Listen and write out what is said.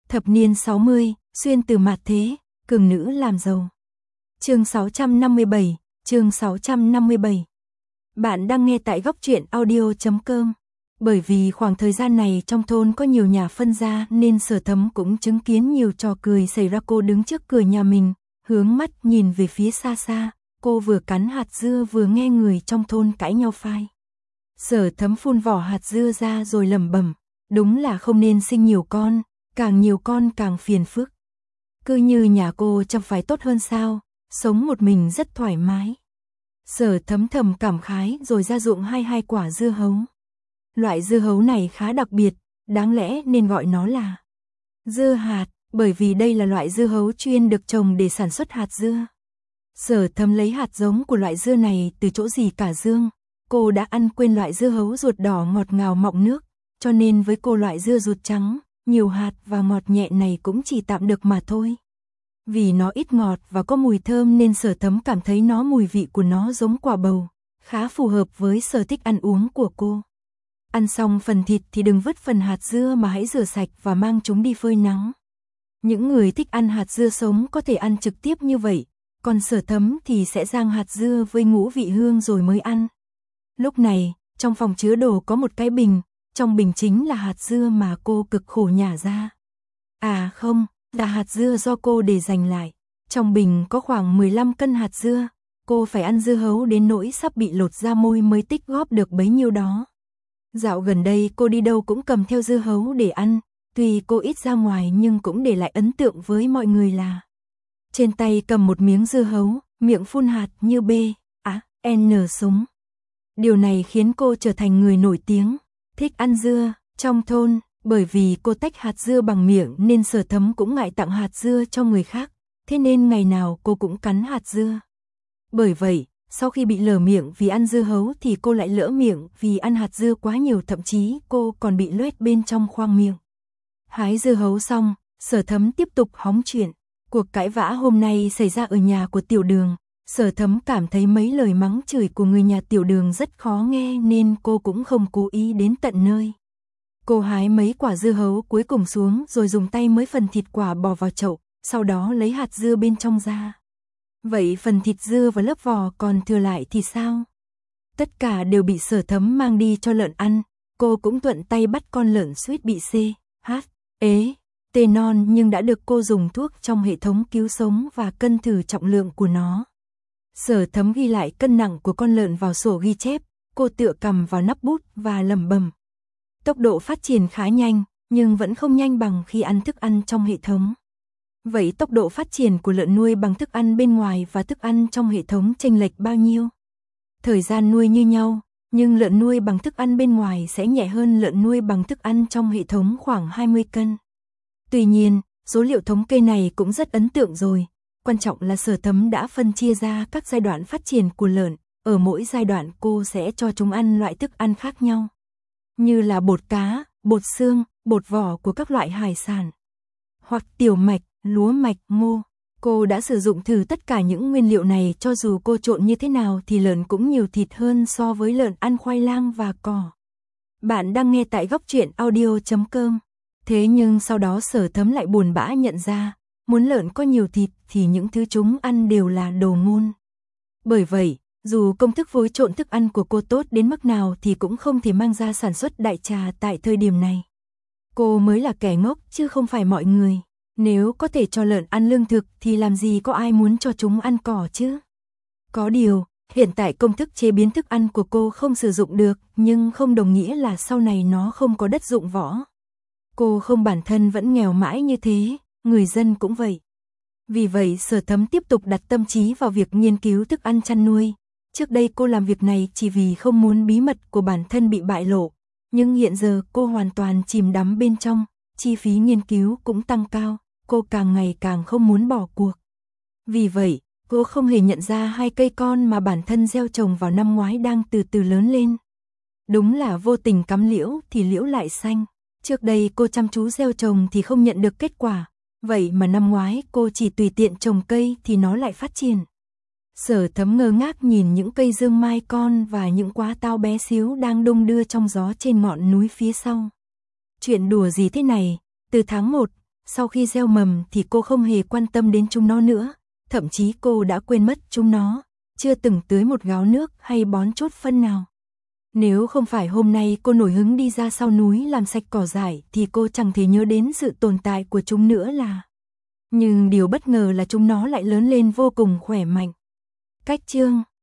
Thập niên 60, xuyên từ mạt thế, cường nữ làm giàu. Chương 657, chương 657. Bạn đang nghe tại góc truyện audio.com. Bởi vì khoảng thời gian này trong thôn có nhiều nhà phân gia nên Sở Thấm cũng chứng kiến nhiều trò cười xảy ra. Cô đứng trước cửa nhà mình, hướng mắt nhìn về phía xa xa, cô vừa cắn hạt dưa vừa nghe người trong thôn cãi nhau phai. Sở Thấm phun vỏ hạt dưa ra rồi lẩm bẩm, đúng là không nên sinh nhiều con, càng nhiều con càng phiền phức. Cứ như nhà cô chẳng phải tốt hơn sao, sống một mình rất thoải mái. Sở Thấm thầm cảm khái rồi ra ruộng hai quả dưa hấu. Loại dưa hấu này khá đặc biệt, đáng lẽ nên gọi nó là dưa hạt, bởi vì đây là loại dưa hấu chuyên được trồng để sản xuất hạt dưa. Sở Thấm lấy hạt giống của loại dưa này từ chỗ gì cả dương. Cô đã ăn quên loại dưa hấu ruột đỏ ngọt ngào mọng nước, cho nên với cô loại dưa ruột trắng, nhiều hạt và ngọt nhẹ này cũng chỉ tạm được mà thôi. Vì nó ít ngọt và có mùi thơm nên Sở Thấm cảm thấy mùi vị của nó giống quả bầu, khá phù hợp với sở thích ăn uống của cô. Ăn xong phần thịt thì đừng vứt phần hạt dưa mà hãy rửa sạch và mang chúng đi phơi nắng. Những người thích ăn hạt dưa sống có thể ăn trực tiếp như vậy, còn Sở Thấm thì sẽ rang hạt dưa với ngũ vị hương rồi mới ăn. Lúc này, trong phòng chứa đồ có một cái bình, trong bình chính là hạt dưa mà cô cực khổ nhả ra. À không, là hạt dưa do cô để dành lại. Trong bình có khoảng 15 cân hạt dưa, cô phải ăn dưa hấu đến nỗi sắp bị lột da môi mới tích góp được bấy nhiêu đó. Dạo gần đây cô đi đâu cũng cầm theo dưa hấu để ăn, tuy cô ít ra ngoài nhưng cũng để lại ấn tượng với mọi người là trên tay cầm một miếng dưa hấu, miệng phun hạt như B, N súng. Điều này khiến cô trở thành người nổi tiếng, thích ăn dưa, trong thôn, bởi vì cô tách hạt dưa bằng miệng nên Sở Thấm cũng ngại tặng hạt dưa cho người khác, thế nên ngày nào cô cũng cắn hạt dưa. Bởi vậy, sau khi bị lở miệng vì ăn dưa hấu thì cô lại lỡ miệng vì ăn hạt dưa quá nhiều, thậm chí cô còn bị loét bên trong khoang miệng. Hái dưa hấu xong, Sở Thấm tiếp tục hóng chuyện. Cuộc cãi vã hôm nay xảy ra ở nhà của Tiểu Đường. Sở Thấm cảm thấy mấy lời mắng chửi của người nhà Tiểu Đường rất khó nghe nên cô cũng không cố ý đến tận nơi. Cô hái mấy quả dưa hấu cuối cùng xuống rồi dùng tay mới phần thịt quả bỏ vào chậu, sau đó lấy hạt dưa bên trong ra. Vậy phần thịt dưa và lớp vỏ còn thừa lại thì sao? Tất cả đều bị Sở Thấm mang đi cho lợn ăn, cô cũng thuận tay bắt con lợn suýt bị T non nhưng đã được cô dùng thuốc trong hệ thống cứu sống và cân thử trọng lượng của nó. Sở Thấm ghi lại cân nặng của con lợn vào sổ ghi chép, cô tựa cằm vào nắp bút và lẩm bẩm. Tốc độ phát triển khá nhanh, nhưng vẫn không nhanh bằng khi ăn thức ăn trong hệ thống. Vậy tốc độ phát triển của lợn nuôi bằng thức ăn bên ngoài và thức ăn trong hệ thống chênh lệch bao nhiêu? Thời gian nuôi như nhau, nhưng lợn nuôi bằng thức ăn bên ngoài sẽ nhẹ hơn lợn nuôi bằng thức ăn trong hệ thống khoảng 20 cân. Tuy nhiên, số liệu thống kê này cũng rất ấn tượng rồi. Quan trọng là Sở Thấm đã phân chia ra các giai đoạn phát triển của lợn, ở mỗi giai đoạn cô sẽ cho chúng ăn loại thức ăn khác nhau. Như là bột cá, bột xương, bột vỏ của các loại hải sản, hoặc tiểu mạch, lúa mạch, ngô. Cô đã sử dụng thử tất cả những nguyên liệu này, cho dù cô trộn như thế nào thì lợn cũng nhiều thịt hơn so với lợn ăn khoai lang và cỏ. Bạn đang nghe tại góc truyện audio.com. Thế nhưng sau đó Sở Thấm lại buồn bã nhận ra, muốn lợn có nhiều thịt thì những thứ chúng ăn đều là đồ ngon. Bởi vậy, dù công thức phối trộn thức ăn của cô tốt đến mức nào thì cũng không thể mang ra sản xuất đại trà tại thời điểm này. Cô mới là kẻ ngốc chứ không phải mọi người. Nếu có thể cho lợn ăn lương thực thì làm gì có ai muốn cho chúng ăn cỏ chứ? Có điều, hiện tại công thức chế biến thức ăn của cô không sử dụng được, nhưng không đồng nghĩa là sau này nó không có đất dụng võ. Cô không bản thân vẫn nghèo mãi như thế, người dân cũng vậy. Vì vậy Sở Thấm tiếp tục đặt tâm trí vào việc nghiên cứu thức ăn chăn nuôi. Trước đây cô làm việc này chỉ vì không muốn bí mật của bản thân bị bại lộ, nhưng hiện giờ cô hoàn toàn chìm đắm bên trong, chi phí nghiên cứu cũng tăng cao, cô càng ngày càng không muốn bỏ cuộc. Vì vậy, cô không hề nhận ra 2 cây con mà bản thân gieo trồng vào năm ngoái đang từ từ lớn lên. Đúng là vô tình cắm liễu thì liễu lại xanh. Trước đây cô chăm chú gieo trồng thì không nhận được kết quả, vậy mà năm ngoái cô chỉ tùy tiện trồng cây thì nó lại phát triển. Sở Thấm ngơ ngác nhìn những cây dương mai con và những quả táo bé xíu đang đung đưa trong gió trên ngọn núi phía sau. Chuyện đùa gì thế này, từ tháng 1, Sau khi gieo mầm thì cô không hề quan tâm đến chúng nó nữa, thậm chí cô đã quên mất chúng nó, chưa từng tưới một gáo nước hay bón chút phân nào. Nếu không phải hôm nay cô nổi hứng đi ra sau núi làm sạch cỏ dại thì cô chẳng thể nhớ đến sự tồn tại của chúng nữa là. Nhưng điều bất ngờ là chúng nó lại lớn lên vô cùng khỏe mạnh. Cách chương